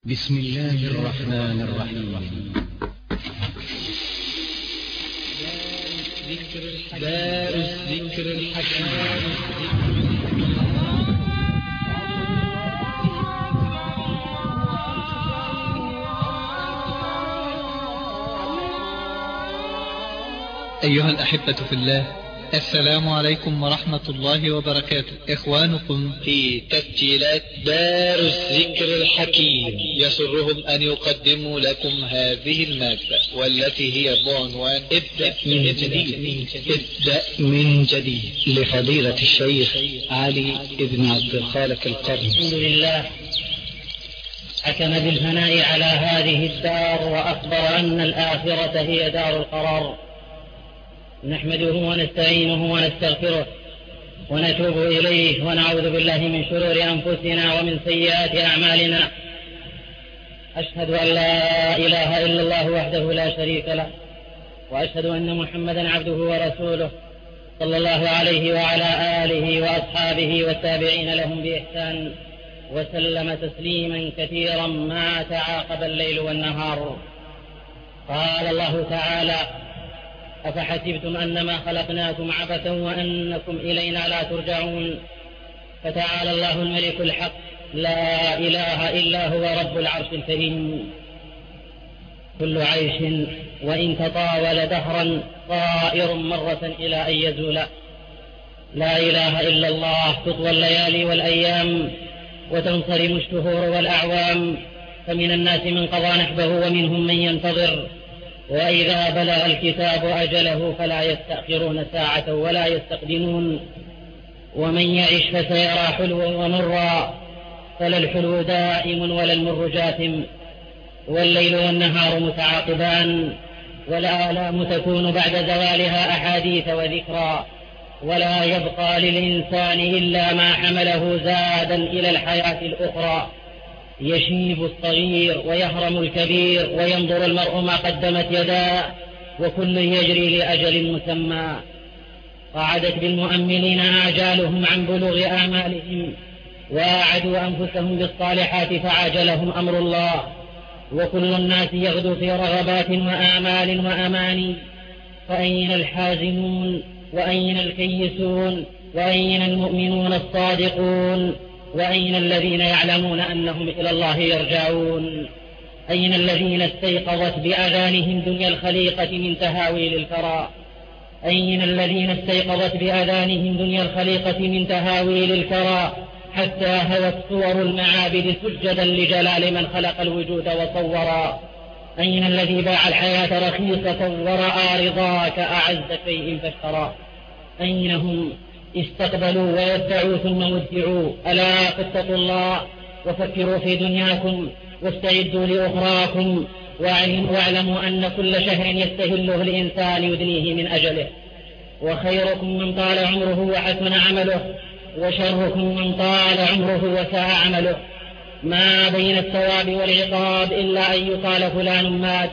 بسم الله الرحمن الرحيم. دار الذكر الحكيم. أيها الأحبة في الله، السلام عليكم ورحمة الله وبركاته. إخوانكم في تسجيلات دار الذكر الحكيم يسرهم أن يقدموا لكم هذه المادة، والتي هي بعنوان ابدأ من جديد. ابدأ من جديد لفضيلة الشيخ علي بن عبد الخالق القرني. الحمد لله، حكم بالثناء على هذه الدار وأخبر أن الآخرة هي دار القرار. نحمده ونستعينه ونستغفره ونتوب إليه ونعوذ بالله من شرور أنفسنا ومن سيئات أعمالنا. أشهد أن لا إله إلا الله وحده لا شريك له، وأشهد أن محمدا عبده ورسوله صلى الله عليه وعلى آله وأصحابه والتابعين لهم بإحسان، وسلم تسليما كثيرا ما تعاقب الليل والنهار. قال الله تعالى: أفحسبتم أنما خلقناكم عبثا وأنكم إلينا لا ترجعون. فتعالى الله الملك الحق، لا إله إلا هو رب العرش الكريم. كل عيش وإن تطاول دهرا طائر مرة إلى أن يزول. لا إله إلا الله. تطوى الليالي والأيام وتنصرم الشهور والأعوام، فمن الناس من قضى نحبه ومنهم من ينتظر، وإذا بلغ الكتاب أجله فلا يستأخرون ساعة ولا يستقدمون. ومن يعش فسيرى حلوا ومرا، فلا الحلو دائم ولا المر جاثم. والليل والنهار متعاقبان، والآلام تكون بعد زوالها أحاديث وذكرى، ولا يبقى للإنسان إلا ما حمله زادا إلى الحياة الأخرى. يشيب الصغير ويهرم الكبير، وينظر المرء ما قدمت يداه، وكل يجري لأجل مسمى. قعدت بالمؤملين آجالهم عن بلوغ آمالهم، واعدوا أنفسهم بالصالحات فعاجلهم أمر الله. وكل الناس يغدو في رغبات وآمال وأماني، فأين الحازمون وأين الكيسون وأين المؤمنون الصادقون وأين الذين يعلمون أنهم إلى الله يرجعون؟ أين الذين استيقظت بأذانهم دنيا الخليقة من تهاويل الفراء؟ أين الذين استيقظت بأذانهم دنيا الخليقة من تهاويل الفراء، حتى هوت صور المعابد سجدا لجلال من خلق الوجود وصورا؟ أين الذي باع الحياة رخيصة ورأى رضاك أعز شيء فاشترى؟ أين هم؟ استقبلوا ويدعوا ثم ودعوا. ألا فاتقوا الله وفكروا في دنياكم واستعدوا لأخراكم، واعلموا أن كل شهر يستهله الإنسان يدنيه من أجله. وخيركم من طال عمره وحسن عمله، وشركم من طال عمره وساء عمله. ما بين الثواب والعقاب إلا أن يقال فلان مات.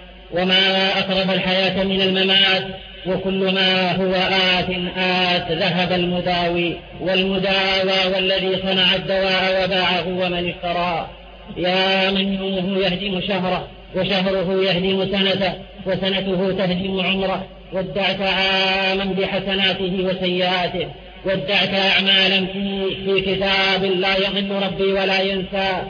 وما أقرب الحياة من الممات، وكل ما هو آت ذهب المداوي والمداوى، والذي صنع الدواء وباعه ومن اشتراه. يا من يومه يهدم شهره، وشهره يهدم سنته، وسنته تهدم عمره. ودعت عاما بحسناته وسيئاته، ودعت أعمالا في كتاب لا يضل ربي ولا ينسى.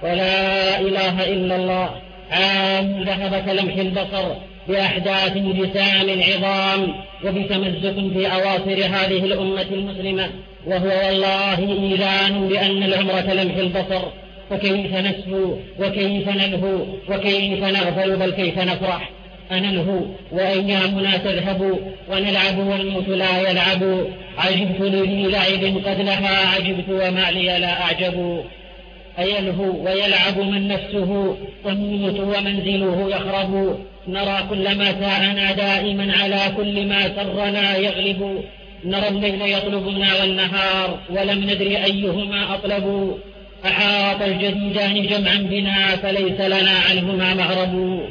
ولا إله إلا الله. عام ذهب كلمح البصر بأحداث جسام عظام، وبتمزق في أواصر هذه الأمة المسلمة، وهو والله إيذان بأن العمر كلمح البصر. فكيف نسهو وكيف نلهو وكيف نغفل بل كيف نفرح؟ أنلهو وأيامنا تذهب ونلعب والموت لا يلعب. عجبت لذي لعب قد لها عجبت وما لي لا أعجب. أيلهو ويلعب من نفسه تموت ومنزله يخرب. نرى كل ما ساءنا دائما على كل ما سرنا يغلب. نرى الليل يطلبنا والنهار ولم ندري أيهما أطلب. أحاط الجديدان جمعا بنا فليس لنا عنهما مهرب.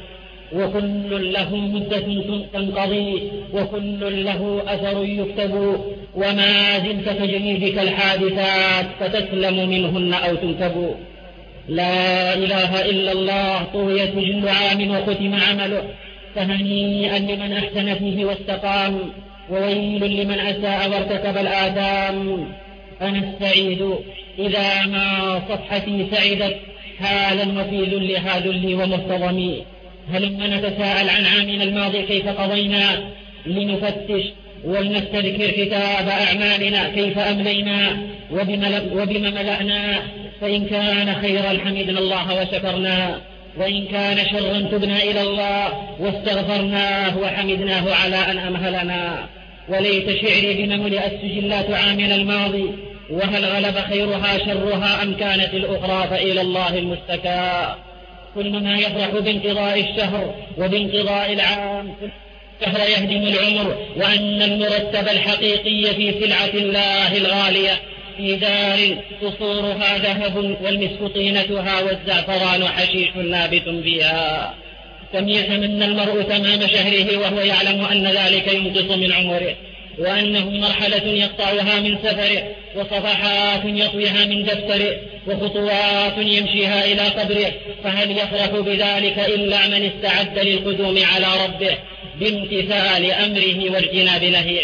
وكل له مدة تنقضي، وكل له أثر يكتب. وما زلت تجري بك الحادثات فتسلم منهن أو تنكب. لا إله إلا الله طوي سجل عام وختم عمله، فهنيئا لمن أحسن فيه واستقام، وويل لمن أساء وارتكب الآثام. أنا السعيد إذا ما صفحتي سعدت، حالا وفي ذلها ذلي ومهتضمي. هلما نتساءل عن عامنا الماضي كيف قضينا، لنفتش ولنستذكر كتاب أعمالنا كيف أملينا وبما ملأنا. فإن كان خيرا حمدنا الله وشكرنا، وإن كان شرا تبنا إلى الله واستغفرناه وحمدناه على أن أمهلنا. وليت شعري بما ملئت سجلات عامنا الماضي، وهل غلب خيرها شرها أم كانت الأخرى فإلى الله المشتكى. كل ما يفرح بانقضاء الشهر وبانقضاء العام، الشهر يهدم العمر، وأن المرتب الحقيقي في سلعة الله الغالية، في دار قصورها ذهب والمسك طينتها والزعفران حشيش نابت فيها. كم يتمنى المرء تمام شهره وهو يعلم أن ذلك ينقص من عمره، وأنه مرحلة يقطعها من سفره، وصفحات يطويها من دفتره، وخطوات يمشيها إلى قبره. فهل يفرح بذلك إلا من استعد للقدوم على ربه بامتثال أمره واجتناب نهيه؟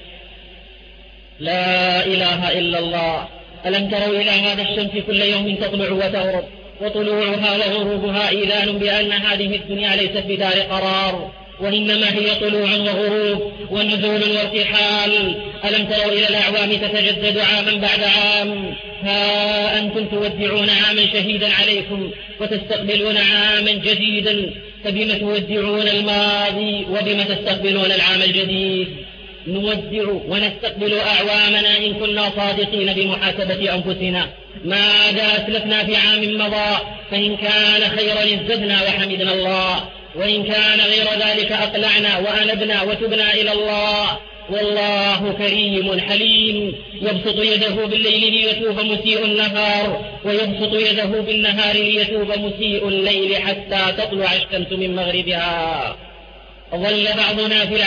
لا إله إلا الله. ألم تروا إلى هذا الشمس كل يوم تطلع وتغرب، وطلوعها وغروبها إذان بأن هذه الدنيا ليست بدار قرار، وإنما هي طلوع وغروب ونزول وارتحال. ألم تروا إلى الأعوام تتجدد عاما بعد عام؟ ها أنتم تودعون عاما شهيدا عليكم وتستقبلون عاما جديدا، فبما تودعون الماضي وبما تستقبلون العام الجديد؟ نودع ونستقبل أعوامنا إن كنا صادقين بمحاسبة أنفسنا. ماذا أسلفنا في عام مضى؟ فإن كان خيرا ازددنا وحمدنا الله، وإن كان غير ذلك أقلعنا وأنبنا وتبنا إلى الله. والله كريم حليم، يبسط يده بالليل ليتوب مسيء النهار، ويبسط يده بالنهار ليتوب مسيء الليل حتى تطلع الشمس من مغربها. ظل بعضنا في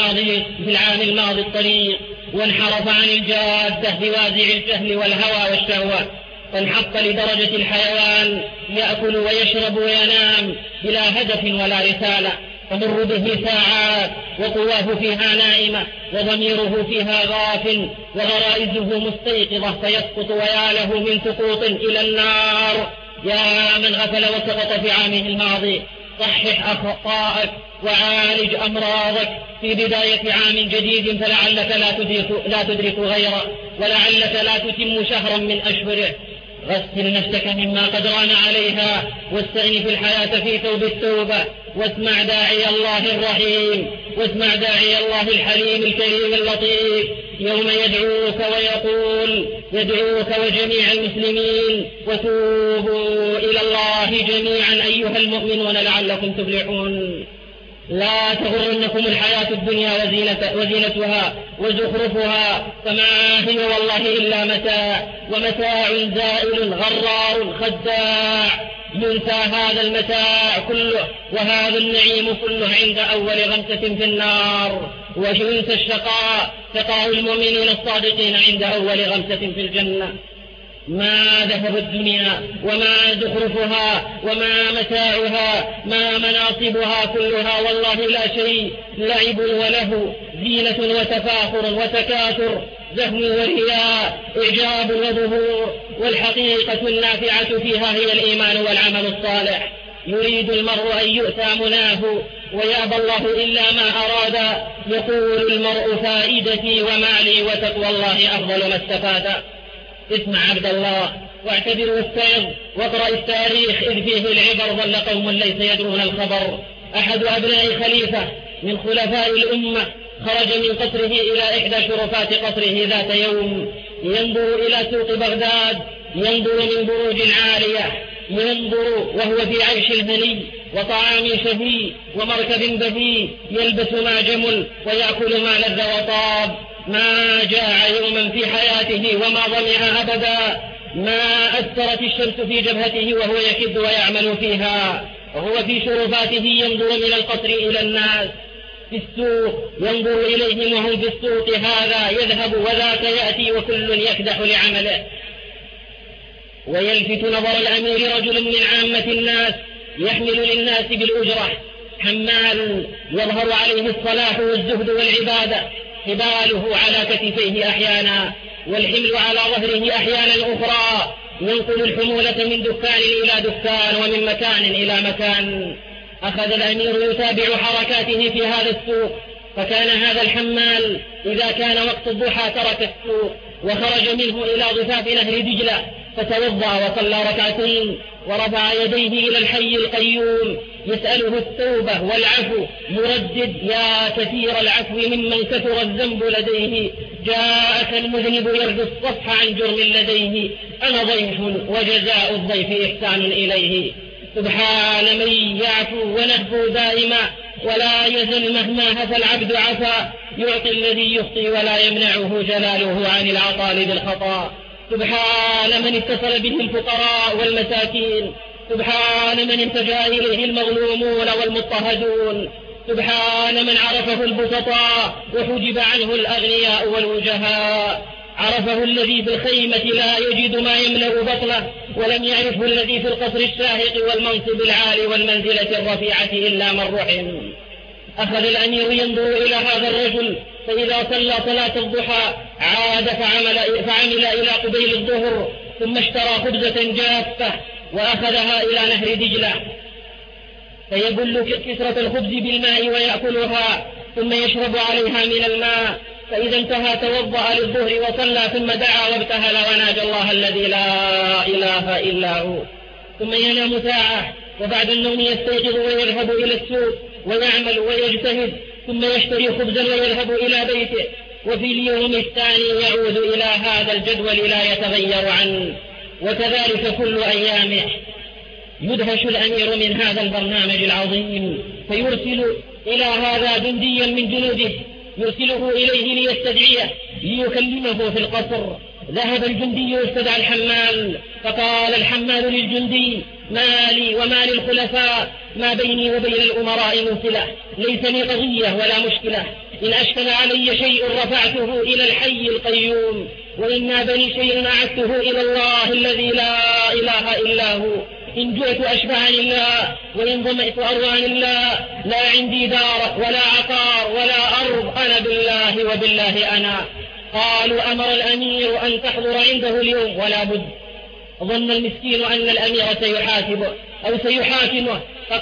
العام الماضي الطريق، وانحرف عن الجادة بوازع الجهل والهوى والشهوة، فانحط لدرجة الحيوان، يأكل ويشرب وينام بلا هدف ولا رسالة، تمر به ساعات وقواه فيها نائمة وضميره فيها غافل وغرائزه مستيقظة، فيسقط ويا له من سقوط إلى النار. يا من غفل وسقط في عامه الماضي، صحح أخطاءك وعالج أمراضك في بداية عام جديد، فلعلك لا تدرك غيره، ولعلك لا تتم شهرا من أشهره. غسل نفسك مما قد ران عليها، واستأنف الحياة في ثوب التوبة، واسمع داعي الله الرحيم، واسمع داعي الله الحليم الكريم اللطيف يوم يدعوك ويقول: يدعوك وجميع المسلمين وتوبوا إلى الله جميعا أيها المؤمنون لعلكم تفلحون. لا تغرنكم الحياة الدنيا وزينتها وزخرفها، فما هي والله إلا متاع، ومتاع زائل غرار خداع. ينسى هذا المتاع كله وهذا النعيم كله عند أول غمسة في النار، وينسى شقاء المؤمنين الصادقين عند أول غمسة في الجنة. ما ذهب الدنيا وما زخرفها وما متاعها ما مناصبها كلها والله لا شيء، لعب وله، زينة وتفاخر وتكاثر، زهم ورياء، إعجاب وظهور، والحقيقة النافعة فيها هي الإيمان والعمل الصالح. يريد المرء أن يؤتى مناه ويأبى الله إلا ما أراد. يقول المرء: فائدتي ومالي وتقوى الله أفضل ما استفاد. اسمع عبد الله واعتبر واستيض واقرأ التاريخ إذ فيه العبر. ظل قوم ليس يدرون الخبر. أحد أبناء خليفة من خلفاء الأمة خرج من قصره إلى إحدى شرفات قصره ذات يوم، ينظر إلى سوق بغداد، ينظر من بروج عالية، ينظر وهو في عيش هني وطعام شهي ومركب بهي، يلبس ما جمل ويأكل ما لذ وطاب. ما جاع يوما في حياته وما ظمئ أبدا. ما أثرت الشمس في جبهته وهو يكد ويعمل فيها، وهو في شرفاته ينظر من القصر إلى الناس في السوق، ينظر إليهم وهم في السوق، هذا يذهب وذاك يأتي وكل يكدح لعمله. ويلفت نظر الأمير رجل من عامة الناس يحمل للناس بالأجرة، حمال يظهر عليه الصلاح والزهد والعبادة، حباله على كتفيه أحيانا والحمل على ظهره أحيانا أخرى، ينقل الحمولة من دكان إلى دكان ومن مكان إلى مكان. أخذ الأمير يتابع حركاته في هذا السوق، فكان هذا الحمال إذا كان وقت الضحى ترك السوق وخرج منه إلى ضفاف نهر دجلة فتوضأ وصلى ركعتين ورفع يديه إلى الحي القيوم يسأله التوبة والعفو مردد: يا كثير العفو ممن كثر الذنب لديه، جاءك المذنب يرجو الصفح عن جرم لديه، أنا ضيف وجزاء الضيف إحسان إليه. سبحان من يعفو ونهفو دائما ولا يزل مهما هفى العبد عفا، يعطي الذي يخطي ولا يمنعه جلاله عن العطاء بالخطا. سبحان من اتصل به الفقراء والمساكين، سبحان من التجا إليه المظلومون والمضطهدون، سبحان من عرفه البسطاء وحجب عنه الأغنياء والوجهاء، عرفه الذي في الخيمة لا يجد ما يملأ بطنه، ولم يعرفه الذي في القصر الشاهق والمنصب العالي والمنزلة الرفيعة إلا من رحم. أخذ الأمير ينظر إلى هذا الرجل، فإذا صلى صلاة الضحى عاد فعمل إلى قبيل الظهر، ثم اشترى خبزة جافة وأخذها إلى نهر دجلة فيبل كسرة الخبز بالماء ويأكلها ثم يشرب عليها من الماء، فإذا انتهى توضأ للظهر وصلى ثم دعا وابتهل وناجى الله الذي لا إله إلا هو، ثم ينام ساعة وبعد النوم يستيقظ ويذهب إلى السوق ويعمل ويجتهد، ثم يشتري خبزا ويذهب إلى بيته، وفي اليوم الثاني يعود إلى هذا الجدول لا يتغير عنه. وكذلك كل أيامه. يدهش الأمير من هذا البرنامج العظيم فيرسل إلى هذا جنديا من جنوده، يرسله إليه ليستدعيه ليكلمه في القصر. ذهب الجندي واستدعى الحمال، فقال الحمال للجندي: مالي ومال الخلفاء، ما بيني وبين الأمراء من صلة، ليس لي قضية ولا مشكلة، إن أشكل علي شيء رفعته إلى الحي القيوم، وإن نابني شيء أعدته إلى الله الذي لا إله إلا هو، إن جئت أشبعني الله، وإن ظمئت أروان الله، لا عندي دار ولا عقار ولا أرض، أنا بالله وبالله أنا. قالوا: أمر الأمير أن تحضر عنده اليوم، ولا بد. ظن المسكين أن الأمير سيحاسبه أو سيحاكمه،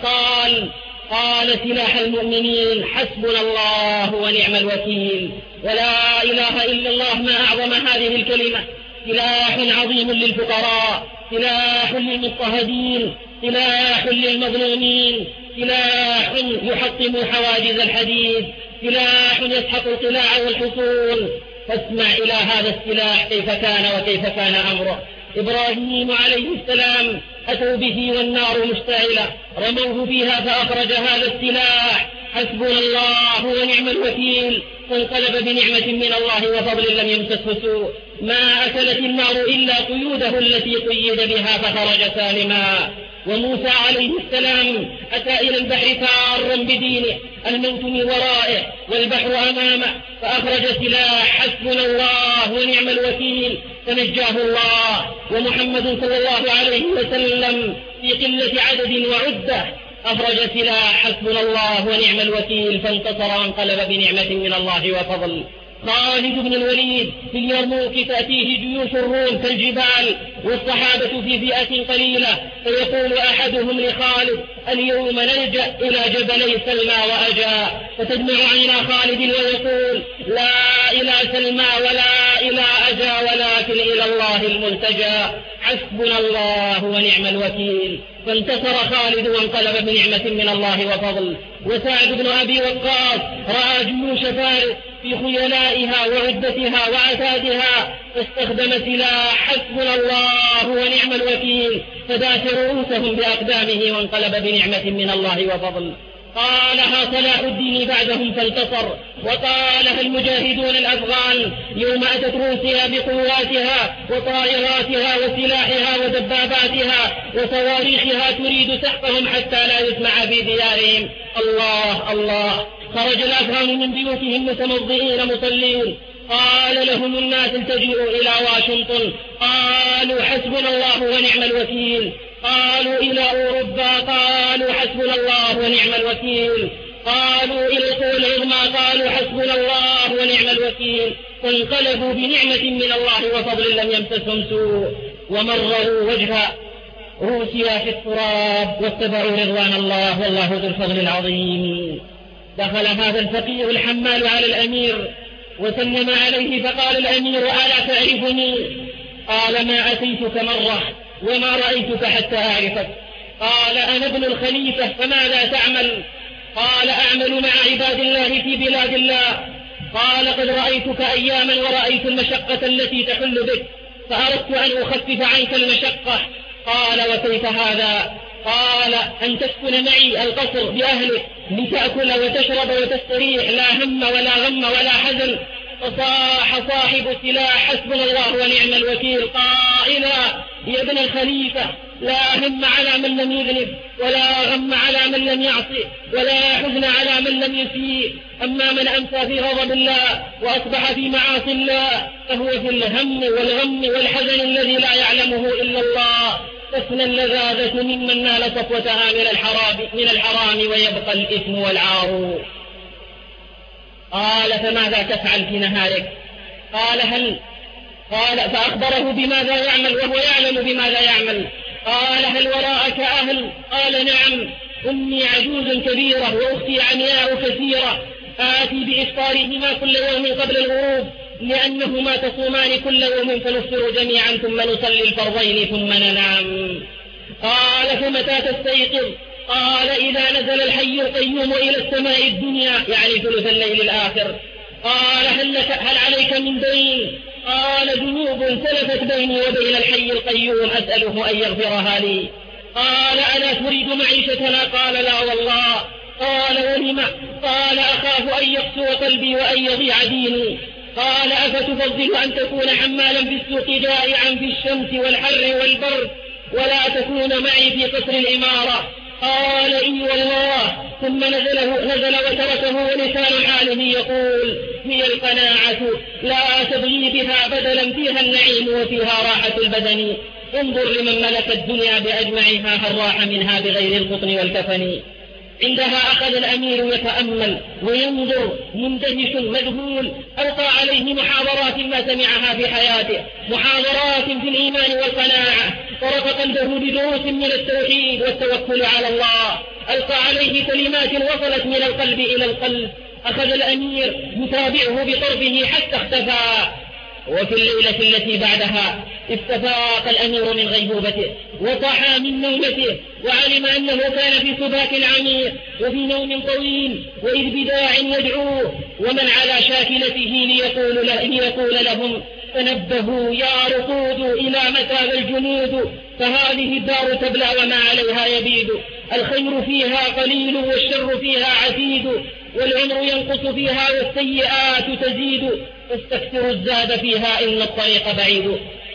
قال سلاح المؤمنين حسبنا الله ونعم الوكيل، ولا إله إلا الله، ما أعظم هذه الكلمة، سلاح عظيم للفقراء، سلاح للمضطهدين، سلاح للمظلومين، سلاح يحطم حواجز الحديد، سلاح يسحق القلاع والحصون. فاسمع إلى هذا السلاح كيف كان وكيف كان أمره. إبراهيم عليه السلام أتوا به والنار مشتعلة، رموه فيها فأخرج هذا السلاح حسبنا الله ونعم الوكيل، فانقلب بنعمة من الله وفضل لم يمسسه سوء، ما أكلت النار إلا قيوده التي قيد بها فخرج سالما. وموسى عليه السلام أتى إلى البحر تارا بدينه، الموت من ورائه والبحر أمامه، فأخرج سلاح حسبنا الله ونعم الوكيل، فنجاه الله. ومحمد صلى الله عليه وسلم في قلة عدد وعدة أخرج سلاح حسبنا الله ونعم الوكيل، فانتصر وانقلب بنعمة من الله وفضل. خالد بن الوليد في اليرموك تأتيه جيوش الروم كالجبال، والصحابة في فئة قليلة، فيقول أحدهم لخالد: اليوم نلجأ إلى جبلي سلمى وأجا، فتدمع عينا خالد ويقول: لا إلى سلمى ولا إلى أجا، ولكن إلى الله الملتجى، حسبنا الله ونعم الوكيل. فانتصر خالد وانقلب بنعمة من الله وفضل. وسعد بن أبي وقاص رأى جيوش فارس في خيلائها وعدتها وعتادها، فاستخدم سلاح حسبنا الله ونعم الوكيل، فداس رؤوسهم بأقدامه وانقلب بنعمة من الله وفضل. قالها صلاح الدين بعدهم فانتصر، وقالها المجاهدون الأفغان يوم أتت روسيا بقواتها وطائراتها وسلاحها ودباباتها وصواريخها تريد سحقهم حتى لا يسمع في ديارهم. الله الله. خرج الأفغان من بيوتهم متمضئين مصلين، قال لهم الناس التجئوا إلى واشنطن. قالوا حسبنا الله ونعم الوكيل. قالوا إلى أوروبا. قالوا حسبنا الله ونعم الوكيل. قالوا إلى القوى العظمى. قالوا حسبنا الله ونعم الوكيل. فانقلبوا بنعمة من الله وفضل لم يمسسهم سوء ومرروا وجه روسيا في التراب واتبعوا رضوان الله والله ذو الفضل العظيم. دخل هذا الفقيه الحمال على الأمير وسلم عليه فقال الأمير ألا تعرفني؟ قال ما أتيتك مرة وما رأيتك حتى أعرفك. قال أنا ابن الخليفة فماذا تعمل؟ قال أعمل مع عباد الله في بلاد الله. قال قد رأيتك أياما ورأيت المشقة التي تحل بك فأردت أن أخفف عنك المشقة. قال وكيف هذا؟ قال أن تسكن معي القصر بأهلك لتأكل وتشرب وتستريح لا هم ولا غم ولا حزن. فصاح صاحب السلاح حسبنا الله ونعم الوكيل قائلا يا ابن الخليفة لا هم على من لم يذنب ولا غم على من لم يعصي ولا حزن على من لم يسيء. أما من أمسى في غضب الله وأصبح في معاصي الله فهو في الهم والغم والحزن الذي لا يعلمه إلا الله. تفنى اللذاذة ممن نال صفوتها من الحرام ويبقى الإثم والعار. قال فماذا تفعل في نهارك؟ قال فأخبره بماذا يعمل وهو يعلم بماذا يعمل. قال هل وراءك أهل؟ قال نعم أمي عجوز كبيرة وأختي عمياء كثيرة آتي بإفطارهما كل يوم قبل الغروب لأنهما تصومان كل يوم فنفطر جميعا ثم نصلي الفرضين ثم ننام. قال فمتى تستيقظ؟ قال إذا نزل الحي القيوم إلى السماء الدنيا يعني ثلث الليل الآخر. قال هل عليك من دين؟ قال ذنوب سلفت بيني وبين الحي القيوم أسأله أن يغفرها لي. قال ألا تريد معيشتنا؟ قال لا والله. قال ولم؟ قال أخاف أن يقسو قلبي وأن يضيع ديني. قال أفتفضل أن تكون حمالا في السوق جائعا في الشمس والحر والبرد ولا تكون معي في قصر الإمارة؟ قال إي والله. ثم نزل وتركه ولسان حاله يقول هي القناعة لا تبغي بها بدلا فيها النعيم وفيها راحة البدن. انظر لمن ملك الدنيا بأجمعها هل راح منها بغير القطن والكفن. عندها أخذ الأمير يتأمل وينظر مندهش مذهول. ألقى عليه محاضرات ما سمعها في حياته محاضرات في الإيمان والقناعة طرق قلبه بدروس من التوحيد والتوكل على الله. ألقى عليه كلمات وصلت من القلب إلى القلب. أخذ الأمير يتابعه بطرفه حتى اختفى. وفي الليلة التي بعدها استفاق الأمير من غيبوبته وصحى من نومته وعلم أنه كان في سباك عميق وفي نوم طويل وإذ بداع يدعوه ومن على شاكلته ليقول لهم تنبهوا يا رقود إلى متى الجنود فهذه الدار تبلى وما عليها يبيد. الخير فيها قليل والشر فيها عتيد والعمر ينقص فيها والسيئات تزيد فاستكثروا الزاد فيها إن الطريق بعيد.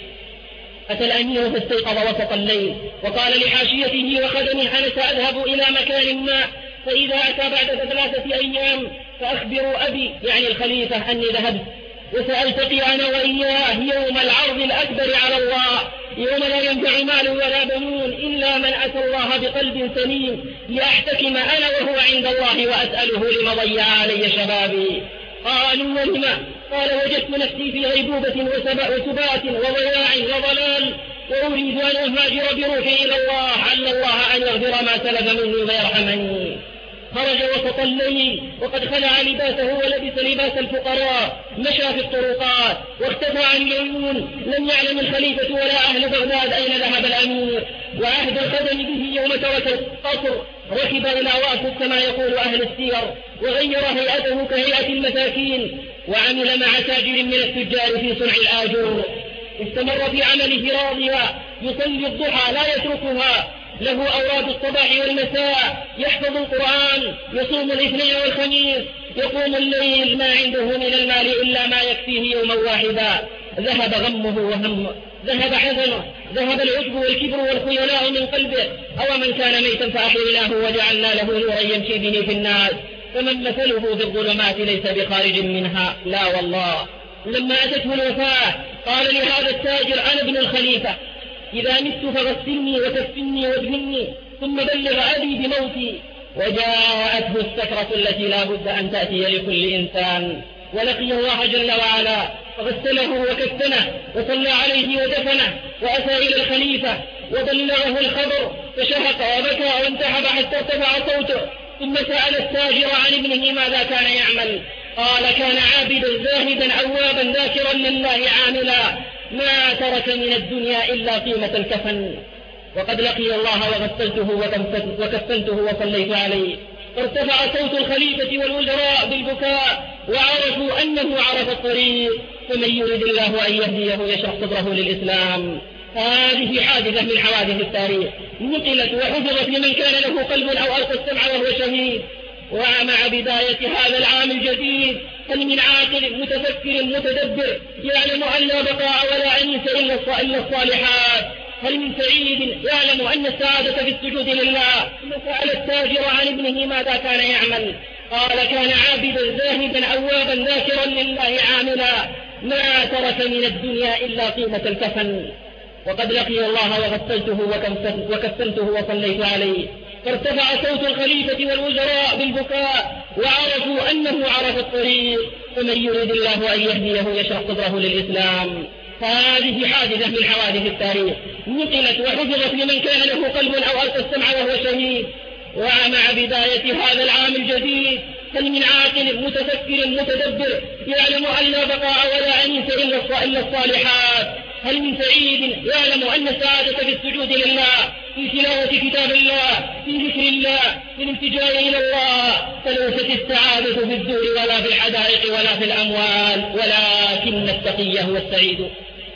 أتى الأمير فاستيقظ وسط الليل وقال لحاشيته وخدمه أنا سأذهب إلى مكان ما فإذا أتى بعد 3 أيام فأخبروا أبي يعني الخليفة أني ذهبت وسألتقي أنا وإياه يوم العرض الأكبر على الله يوم لا ينفع مال ولا بنون إلا من أتى الله بقلب سليم لأحتكم أنا وهو عند الله وأسأله لما ضيع علي شبابي. قالوا ولما؟ قال وجدت نفسي في غيبوبة وسبات وضياع وضلال وأريد أن أهاجر بروحي إلى الله عل الله أن يغفر ما سلف مني ويرحمني. خرج وسط الليل وقد خلع لباسه ولبس لباس الفقراء مشى في الطرقات واختفى عن العيون. لم يعلم الخليفة ولا أهل بغداد أين ذهب الأمير. وعهد الخدم به يوم ترك القصر ركب إلى واسط كما يقول أهل السير وغير هيئته كهيئة المساكين وعمل مع تاجر من التجار في صنع الآجور. استمر في عمله راضيا يصلي الضحى لا يتركها له أوراد الصباح والمساء يحفظ القرآن يصوم الاثنين والخميس يقوم الليل ما عنده من المال إلا ما يكفيه يوما واحدا. ذهب غمه وهمه ذهب حزنه ذهب العجب والكبر والخيلاء من قلبه. أو من كان ميتا فأحييناه وجعلنا له نورا يمشي به في الناس فمن مثله في الظلمات ليس بخارج منها. لا والله لما أتته الوفاة قال لهذا التاجر: أنا ابن الخليفة، إذا مت فغسلني وكفني وادفني ثم بلغ أبي بموتي. وجاءته السكرة التي لا بد أن تأتي لكل إنسان، ولقي الله جل وعلا فغسله وكفنه وصلى عليه ودفنه، وأتى إلى الخليفة وبلغه الخبر فشهق وبكى وانتحب حتى ارتفع صوته، ثم سأل التاجر عن ابنه ماذا كان يعمل. قال: كان عابدا زاهدا أوابا ذاكرا لله عاملا، ما ترك من الدنيا إلا قيمة الكفن. وقد لقي الله وكفنته وصليت عليه. فارتفع صوت الخليفة والوزراء بالبكاء، وعرفوا أنه عرف الطريق، فمن يرد الله أن يهديه يشرح صدره للإسلام. هذه حادثة من حوادث التاريخ نقلت وحفظت لمن كان له قلب أو ألقى السمع وهو شهيد. ومع بداية هذا العام الجديد هل من عاقل متفكر متدبر يعلم أن لا بقاء ولا أنيس إلا الصالحات؟ هل من سعيد يعلم أن السعادة في السجود لله؟ سأل التاجر عن ابنه ماذا كان يعمل. قال: كان عابدا زاهدا أوابا ذاكرا لله عاملا، ما ترك من الدنيا إلا قيمة الكفن. وقد لقي الله وكفنته وصليت عليه. فارتفع صوت الخليفة والوزراء بالبكاء، وعرفوا أنه عرف الطريق، فمن يرد الله أن يهديه يشرح صدره للإسلام. هذه حادثة من حوادث التاريخ نقلت وحفظت لمن كان له قلب أو ألقى السمع وهو شهيد. ومع بداية هذا العام الجديد هل من عاقل متفكر متدبر يعلم أن لا بقاء ولا أنيس إلا الصالحات؟ هل من سعيد يعلم أن السعادة في السجود لله، في تلاوة كتاب الله، في ذكر الله، في الالتجاء إلى الله؟ فليست السعادة في الدور ولا في الحدائق ولا في الأموال، ولكن التقي هو السعيد.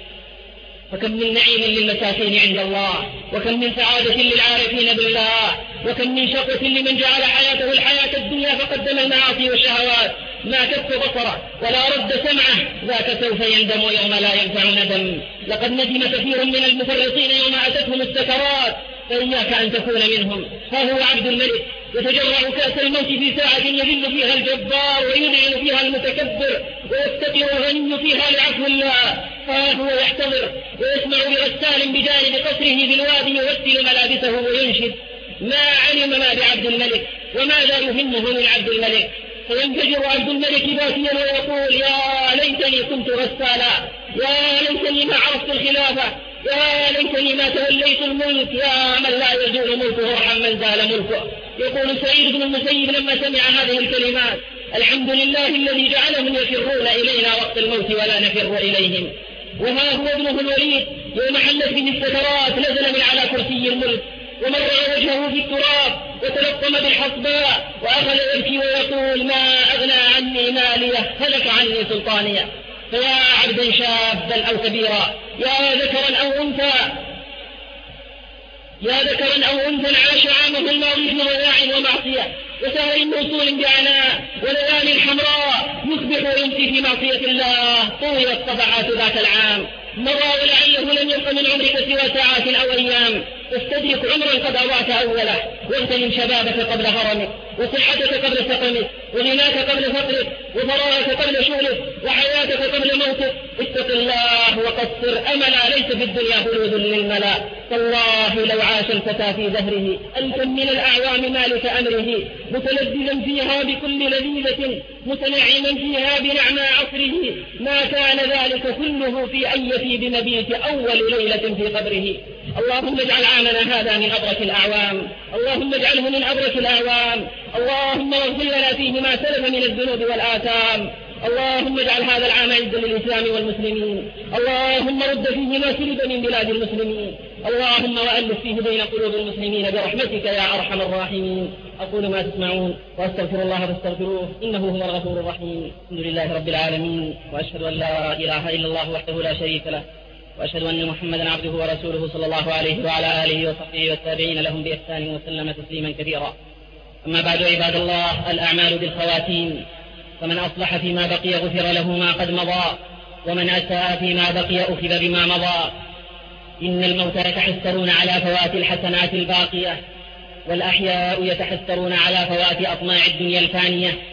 وكم من نعيم للمساكين عند الله، وكم من سعادة للعارفين بالله، وكم من شقوة لمن جعل حياته الحياة الدنيا فقدم المعاصي والشهوات. ما كف بصره ولا رد سمعه، ذاك سوف يندم يوم لا ينفع ندم. لقد ندم كثير من المفرطين يوم أتتهم السكرات، فإياك أن تكون منهم. ها هو عبد الملك يتجرع كأس الموت في ساعة يذل فيها الجبار ويذعن فيها المتكبر، ويفتقر الغني فيها لعفو الله. ها هو يحتضر ويسمع بغسال بجانب قصره بالوادي يغسل ملابسه وينشد. ما علم ما بعبد الملك وماذا يهمه من عبد الملك. فينفجر عبد الملك باكيا ويقول: يا ليتني كنت غسالا، يا ليتني ما عرفت الخلافة، يا ليتني ما توليت الملك، يا من لا يزول ملكه ارحم من زال ملكه. يقول سعيد بن المسيب لما سمع هذه الكلمات: الحمد لله الذي جعلهم يفرون إلينا وقت الموت ولا نفر إليهم. وها هو ابنه الوليد يوم حلت به السكرات نزل من على كرسي الملك ومرع وجهه في التراب وتلطم بالحصباء وأخذ يبكي ويقول: ما أغنى عني ماليه، هلك عني سلطانيه. فيا عبدا شابا أو كبيرا، يا ذكرا أو أنثى عاش عامه الماضي في ضياع ومعصية وسهر موصول بعناء وليالي حمراء يصبح ويمسي في معصية الله، طويت صفحات ذاك العام مضى ولعله لم يبق من عمرك سوى ساعات أو أيام. فاستدرك عمرا قد أضعت أوله، واغتنم شبابك قبل هرمك، وصحتك قبل سقمك، وغناك قبل فقرك، وفراغك قبل شغلك، وحياتك قبل موتك. اتق الله وقصر أملا، ليس في الدنيا خلود للملا. فالله لو عاش الفتى في دهره ألفا من الأعوام مالك أمره، متلذذا فيها بكل لذيذة، متنعما فيها بنعمى عصره، ما كان ذلك كله في أن يفي بمبيت أول ليلة في قبره. اللهم اجعل عامنا هذا من أبرك الأعوام، اللهم اجعله من أبرك الأعوام، اللهم اغفر لنا فيه ما سلف من الذنوب والآثام. اللهم اجعل هذا العام عزا للإسلام والمسلمين، اللهم رد فيه ما سلب من بلاد المسلمين، اللهم وألف فيه بين قلوب المسلمين برحمتك يا أرحم الراحمين. أقول ما تسمعون وأستغفر الله فاستغفروه إنه هو الغفور الرحيم. الحمد لله رب العالمين، وأشهد أن لا إله إلا الله وحده لا شريك له، وأشهد أن محمدا عبده ورسوله صلى الله عليه وعلى آله وصحبه والتابعين لهم بإحسان وسلم تسليما كثيرا. أما بعد عباد الله، الأعمال بالخواتيم، فمن أصلح فيما بقي غفر له ما قد مضى، ومن أساء فيما بقي أخذ بما مضى. إن الموتى يتحسرون على فوات الحسنات الباقية، والأحياء يتحسرون على فوات أطماع الدنيا الفانية.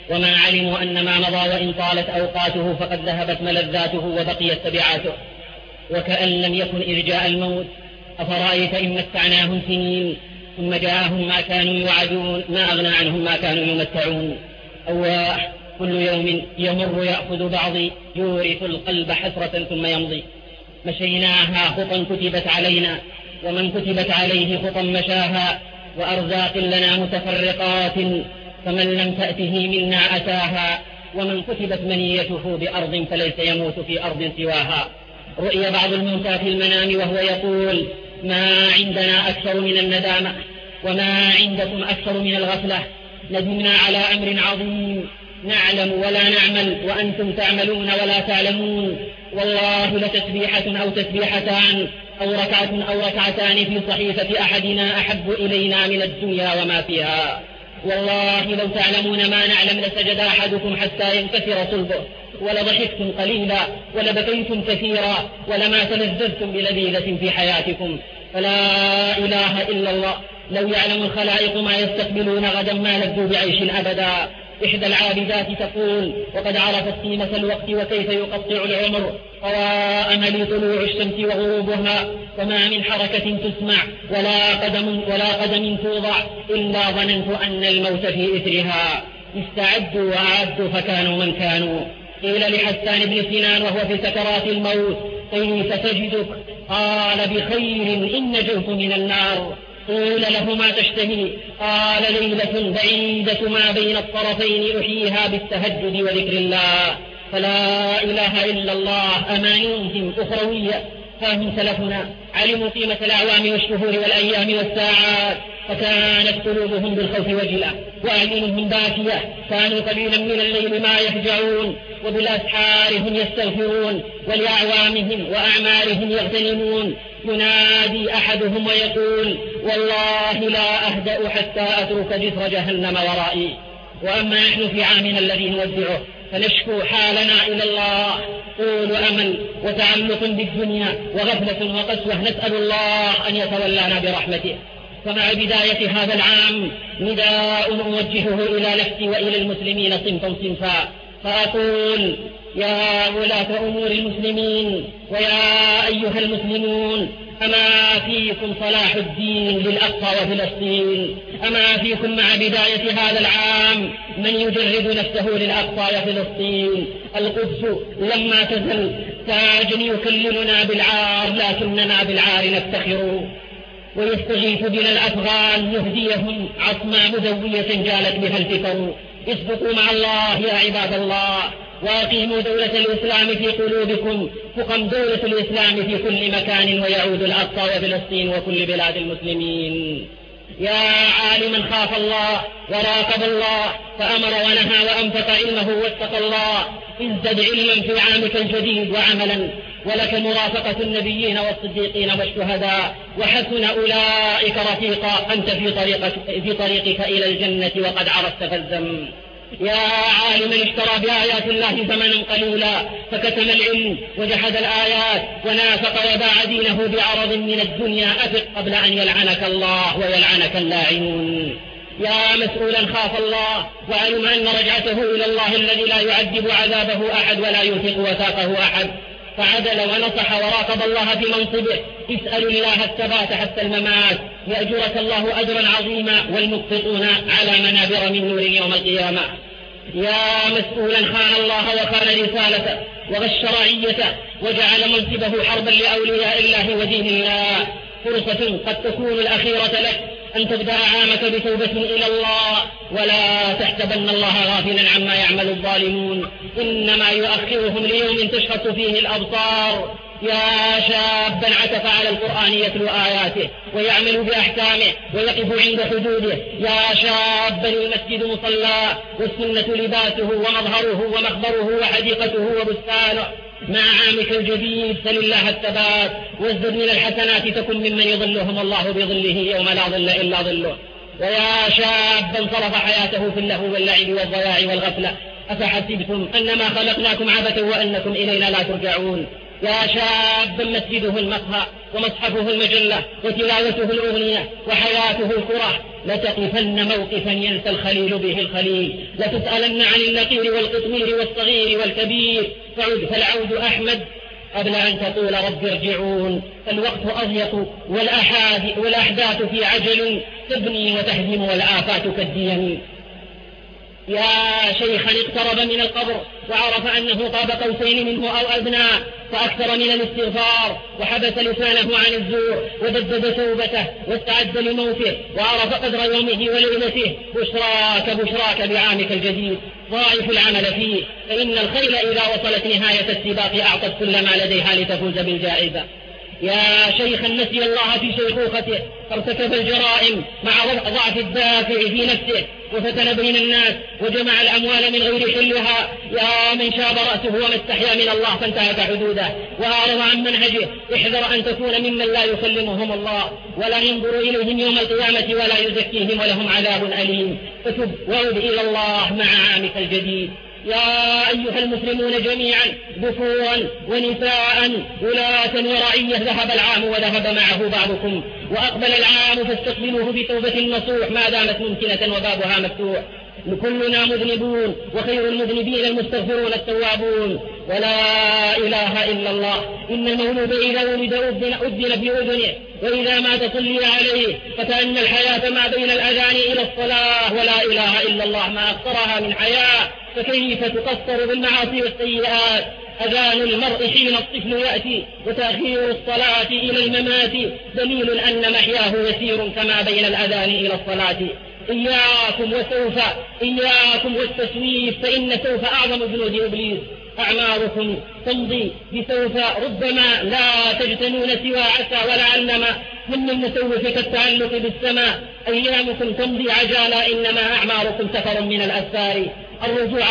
وما علموا أن ما مضى وإن طالت أوقاته فقد ذهبت ملذاته وبقيت تبعاته. وكأن لم يكن إذ جاء الموت. أفرأيت إن متعناهم سنين ثم جاءهم ما كانوا يوعدون ما أغنى عنهم ما كانوا يمتعون. أواه كل يوم يمر يأخذ بعضي يورث القلب حسرة ثم يمضي. مشيناها خطا كتبت علينا ومن كتبت عليه خطا مشاها، وأرزاق لنا متفرقات فمن لم تأته منا أتاها، ومن كتبت منيته بأرض فليس يموت في أرض سواها. رؤي بعض الموتى في المنام وهو يقول ما عندنا أكثر من الندامة وما عندكم أكثر من الغفلة، ندمنا على أمر عظيم نعلم ولا نعمل وأنتم تعملون ولا تعلمون. والله لتسبيحة أو تسبيحتان أو ركعة أو ركعتان في صحيفة أحدنا أحب إلينا من الدنيا وما فيها. والله لو تعلمون ما نعلم لسجد أحدكم حتى ينكسر صلبه، ولضحكتم قليلا ولبكيتم كثيرا، ولما تلذذتم بلذيذة في حياتكم. فلا إله إلا الله. لو يعلم الخلائق ما يستقبلون غدا ما لذوا بعيش أبدا. إحدى العابدات تقول وقد عرفت قيمة الوقت وكيف يقطع العمر، قواء لي طلوع الشمس وغروبها، وما من حركة تسمع ولا قدم توضع إلا ظننت أن الموت في إثرها. استعدوا وأعدوا فكانوا من كانوا. قيل لحسان بن سنان وهو في سكرات الموت كيف تجدك؟ قال بخير إن نجوت من النار. قيل له ما تشتهي؟ قال ليلة بعيدة ما بين الطرفين أحييها بالتهجد وذكر الله. فلا إله إلا الله أمانيهم أخروية. فهم سلفنا علموا قيمة الأعوام والشهور والأيام والساعات، فكانت قلوبهم بالخوف وجلة وأعينهم باكية. كانوا قليلا من الليل ما يهجعون وبالأسحار هم يستغفرون ولأعوامهم وأعمارهم يغتنمون. ينادي أحدهم ويقول والله لا أهدأ حتى أترك جسر جهنم ورائي. وأما نحن في عامنا الذي نودعه فنشكو حالنا إلى الله، طول أمل وتعلق بالدنيا وغفلة وقسوة، نسأل الله أن يتولانا برحمته. فمع بداية هذا العام نداء أوجهه إلى نفسي وإلى المسلمين صنفا صنفا، فأقول يا ولاة أمور المسلمين ويا أيها المسلمون، أما فيكم صلاح الدين للأقصى وفلسطين؟ أما فيكم مع بداية هذا العام من يجرد نفسه للأقصى وفلسطين؟ القدس لما تزل تاجا يكللنا بالعار، لكننا بالعار نفتخر. ويستغيث بنا الأفغان يهديهم عصما مزوية جالت بها الفكر. اصدقوا مع الله يا عباد الله، وأقيموا دولة الإسلام في قلوبكم، تقم دولة الإسلام في كل مكان، ويعود الأقصى وفلسطين وكل بلاد المسلمين. يا عالما خاف الله وراقب الله فأمر ونهى وأنفق علمه واتقى الله، ازدد علما في عامك الجديد وعملا، ولك مرافقة النبيين والصديقين والشهداء، وحسن أولئك رفيقا. أنت في طريقك إلى الجنة وقد عرفت فالزم. يا عالما اشترى بآيات الله ثمنا قليلا فكتم العلم وجحد الآيات ونافق وباع دينه بعرض من الدنيا، أفق قبل أن يلعنك الله ويلعنك اللاعنون. يا مسؤولا خاف الله وعلم أن رجعته إلى الله الذي لا يعذب عذابه أحد ولا يوثق وثاقه أحد، فعدل ونصح وراقب الله في منصبه. اسأل الله الثبات حتى الممات، يأجرك الله أجرا عظيما، والمقسطون على منابر من نور يوم القيامة. يا مسؤولا خان الله وخان رسالته وغش رعيته وجعل منصبه حربا لأولياء الله ودين الله، فرصة قد تكون الأخيرة لك أن تبدأ عامك بتوبة إلى الله، ولا تحسبن الله غافلا عما يعمل الظالمون، إنما يؤخرهم ليوم تشخص فيه الأبصار. يا شابا عتف على القرآن يتلو آياته ويعمل بأحكامه ويقف عند حدوده، يا شابا المسجد مصلى والسنة لباسه ومظهره ومخبره وحديقته وبستانه. مع عامك الجديد سل الله الثبات وازدد من الحسنات تكن ممن يظلهم الله بظله يوم لا ظل إلا ظله. ويا شابا صرف حياته في اللهو واللعب والضياع والغفلة، أفحسبتم أنما خلقناكم عبثا وأنكم إلينا لا ترجعون. يا شابا مسجده المقهى ومصحفه المجلة وتلاوته الأغنية وحياته الكرة، لتقفن موقفا ينسى الخليل به الخليل، لتسألن عن النقير والقطمير والصغير والكبير، فالعود أحمد قبل أن تقول رب ارجعون. فالوقت أضيق والأحداث في عجل، تبني وتهدم والآفات كالديم. يا شيخا اقترب من القبر وعرف أنه قاب قوسين منه أو أدنى، فأكثر من الاستغفار وحبس لسانه عن الزور وبدد توبته واستعد لموته، وعرف قدر يومه وليلته. بشراك بعامك الجديد، ضاعف العمل فيه، فإن الخيل إذا وصلت نهاية السباق أعطت كل ما لديها لتفوز بالجائزة. يا شيخا نسي الله في شيخوخته فارتكب الجرائم مع ضعف الدافع في نفسه، وفتن بين الناس وجمع الأموال من غير حلها. يا من شاب رأسه وما استحيا من الله فانتهك حدوده وأعرض عن منهجه، احذر أن تكون ممن لا يكلمهم الله ولا ينظر إليهم يوم القيامة ولا يزكيهم ولهم عذاب أليم. فتب وعد إلى الله مع عامك الجديد. يا أيها المسلمون جميعا ذكورا ونساء ولاة ورعية، ذهب العام وذهب معه بعضكم، وأقبل العام فاستقبلوه بتوبة نصوح ما دامت ممكنة وبابها مفتوح. كلنا مذنبون وخير المذنبين المستغفرون التوابون. ولا إله إلا الله. إن المولود إذا ولد أذن في أذنه، وإذا مات صلي عليه، فكأن الحياة ما بين الأذان إلى الصلاة. ولا إله إلا الله ما أكثرها من حياة، فكيف تقصر بالمعاصي والسيئات. أذان المرء حين الطفل يأتي، وتأخير الصلاة إلى الممات دليل أن محياه يسير كما بين الأذان إلى الصلاة. إياكم والتسويف، فإن سوف أعظم جنود إبليس. أعماركم تمضي بسوف، ربما لا تجتنون سوى عسى ولعلما، من المسوف كالتعلق بالسماء. أيامكم تمضي عجالا، إنما أعماركم سفر من الأسفار. الرجوع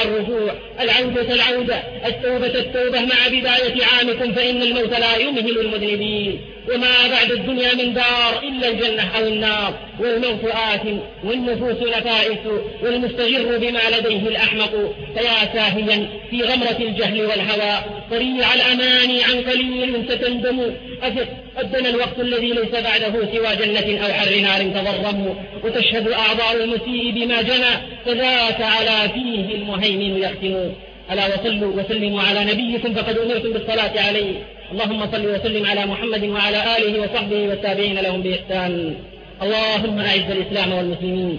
العودة، التوبة مع بداية عامكم، فإن الموت لا يمهل المذنبين. وما بعد الدنيا من دار إلا الجنة أو النار، والموت آت والنفوس نفائس، والمستغر بما لديه الأحمق. فيا ساهيا في غمرة الجهل والهوى، طريع الأماني عن قليل ستندم. أفق، قدنا الوقت الذي ليس بعده سوى جنة أو حر نار تضرم، وتشهد أعضاء المسيء بما جنى، فذاك على فيه المهيمن يختم. ألا وصلوا وسلموا على نبيكم فقد أمرتم بالصلاة عليه. اللهم صل وسلم على محمد وعلى آله وصحبه والتابعين لهم بإحسان. اللهم أعز الإسلام والمسلمين،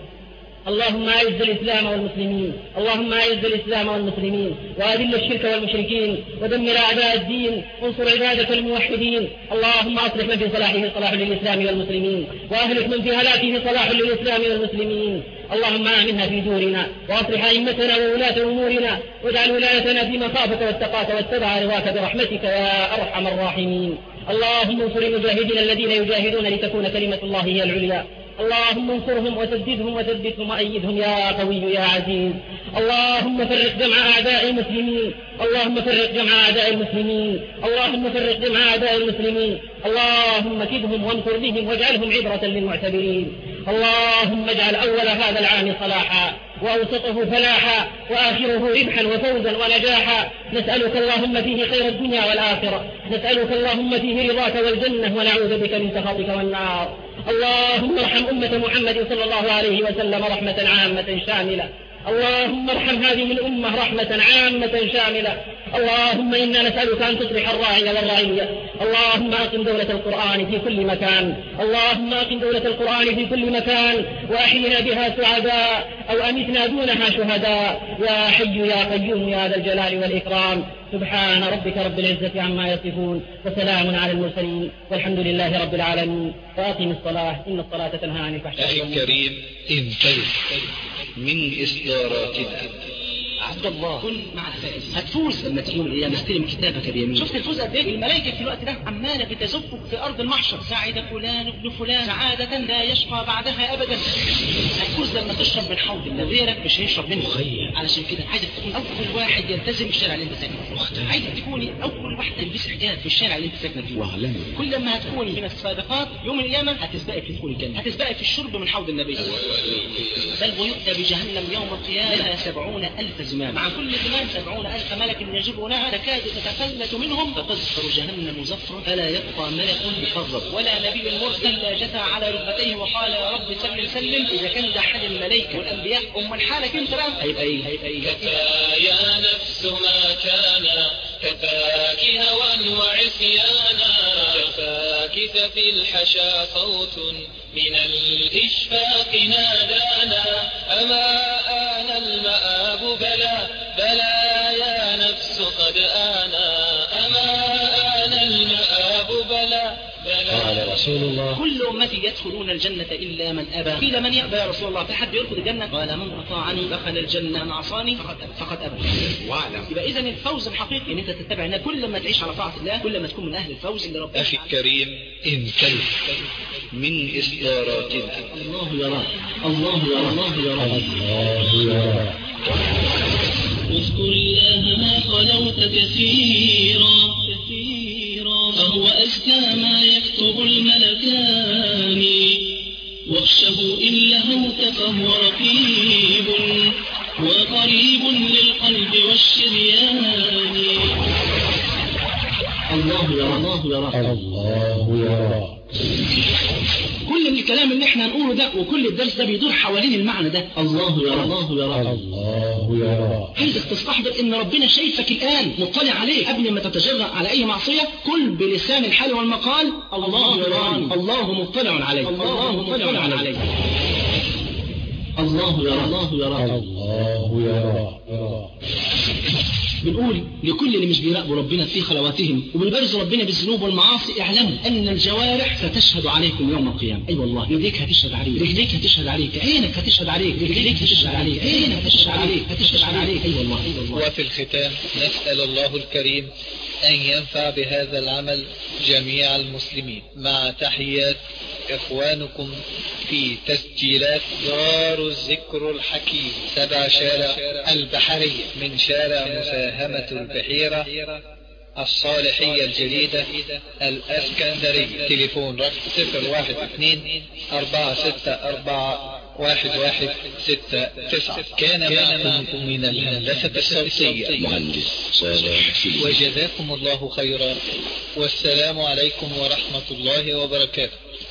اللهم أعز الإسلام والمسلمين، اللهم أعز الإسلام والمسلمين، وأذل الشرك والمشركين، ودمر أعداء الدين، وانصر عبادك الموحدين. اللهم أصلح من في صلاحه صلاح للإسلام والمسلمين، وأهلك من في هلاكه صلاح للإسلام والمسلمين. اللهم آمنا في دورنا، وأصلح أئمتنا وولاة أمورنا، واجعل ولايتنا في مخافك واتقاك واتبع رضاك برحمتك يا أرحم الراحمين. اللهم انصر المجاهدين الذين يجاهدون لتكون كلمة الله هي العليا. اللهم انصرهم وسددهم وثبتهم وأيدهم يا قوي يا عزيز. اللهم فرق جمع أعداء المسلمين، اللهم فرق جمع أعداء المسلمين، اللهم فرق جمع أعداء المسلمين. اللهم كدهم وانصر بهم واجعلهم عبرة للمعتبرين. اللهم اجعل أول هذا العام صلاحا، وأوسطه فلاحا، وآخره ربحا وفوزا ونجاحا. نسألك اللهم فيه خير الدنيا والآخرة، نسألك اللهم فيه رضاك والجنة، ونعوذ بك من سخطك والنار. اللهم ارحم أمة محمد صلى الله عليه وسلم رحمة عامة شاملة. اللهم ارحم هذه الأمة رحمة عامة شاملة. اللهم إنا نسألك أن تصلح الراعي والرعية. اللهم أقم دولة القرآن في كل مكان، اللهم أقم دولة القرآن في كل مكان، وأحينا بها سعداء أو أمتنا دونها شهداء، يا حي يا قيوم يا ذا الجلال والإكرام. سبحان ربك رب العزة عما يصفون، وسلام على المرسلين، والحمد لله رب العالمين. وأقم الصلاة، إن الصلاة تنهى عن الفحشاء. أخي الكريم، انتبه من إصداراتنا. عبد الله كن مع الفائز، هتفوز لما تيجي الأيام استلم كتابك بيمين. شفت الفوز قد ايه؟ الملائكة في الوقت ده عمالة بتزفك في أرض المحشر. سعد فلان ابن فلان سعادة لا يشقى بعدها أبدا. هتفوز لما تشرب من حوض الله، غيرك مش هيشرب منه. علشان كده عايزك تكون أول واحد يلتزم الشارع اللي أنت ساكن فيه. عايزك تكوني أول واحد تلبس حجاب في الشارع اللي أنت ساكن فيه. كل ما هتكوني من السابقات يوم القيامة هتسبقي في دخول الجنة، هتسبقي في الشرب من حوض النبي. بل ويؤتى بجهنم يوم القيامة 70,000 زمام. زمام، مع كل زمام 70,000 ملك يجرونها تكاد تتفلت منهم، فتزفر جهنم زفرا فلا يبقى ملك يقرب ولا نبي مرسل لا جثى على ركبتيه وقال يا رب سلم سلم. إذا كان ده حال الملائكة والأنبياء، أمال حالك أنت بقى هيبقى إيه؟ كفى يا نفس ما كان، كفاك هوى وعصيانا، كفاك ففي الحشا صوت من الإشفاق نادانا. أما آن المآب بلى بلى يا نفس قد آنا، أما آن المآب بلى بلى. قال رسول الله كل أمتي يدخلون الجنة إلا من أبى. قيل من يأبى يا رسول الله؟ في حد يدخل الجنة؟ قال من أطاعني دخل الجنة، من عصاني فقد أبى. يبقى إذا الفوز الحقيقي إن أنت تتبع النبي. كل ما تعيش على طاعة الله كل ما تكون من أهل الفوز اللي ربنا. أخي الكريم، انتبه من إصداراتنا. الله يراك، الله يراك، الله يراك، الله يراك. اذكر الله ما خلوت كثيرا، فهو أزكى ما يكتب الملكان، واخشه إن لهوت فهو رقيب وقريب للقلب والشريان. الله يراك، الله يراك، الله يراك. كل الكلام اللي احنا هنقوله ده وكل الدرس ده بيدور حوالين المعنى ده. الله يراك، الله يراك، الله يراك. عايزك تستحضر ان ربنا شايفك الان، مطلع عليك. قبل ما تتجرأ على اي معصية قل بلسان الحال والمقال الله يراني، الله مطلع علي، الله مطلع علي. الله يراك، الله يراك، الله يراك. بنقول لكل اللي مش بيراقبوا ربنا في خلواتهم وبيبرزوا ربنا بالذنوب والمعاصي، اعلموا ان الجوارح ستشهد عليكم يوم القيامه. اي والله، يديك هتشهد عليك، رجليك هتشهد عليك، عينك هتشهد عليك، رجليك هتشهد عليك، عينك هتشهد عليك، هتشهد عليك. اي والله، اي والله. وفي الختام نسأل الله الكريم أن ينفع بهذا العمل جميع المسلمين، مع تحيات إخوانكم في تسجيلات دار الذكر الحكيم، 7 شارع البحرية، من شارع مساهمة البحيرة الصالحية الجديدة الأسكندرية. تليفون رقم 012-246-1169. كان معكم من الهندسة الصوتية مهندس صالح فيلم. وجزاكم الله خيرا، والسلام عليكم ورحمة الله وبركاته.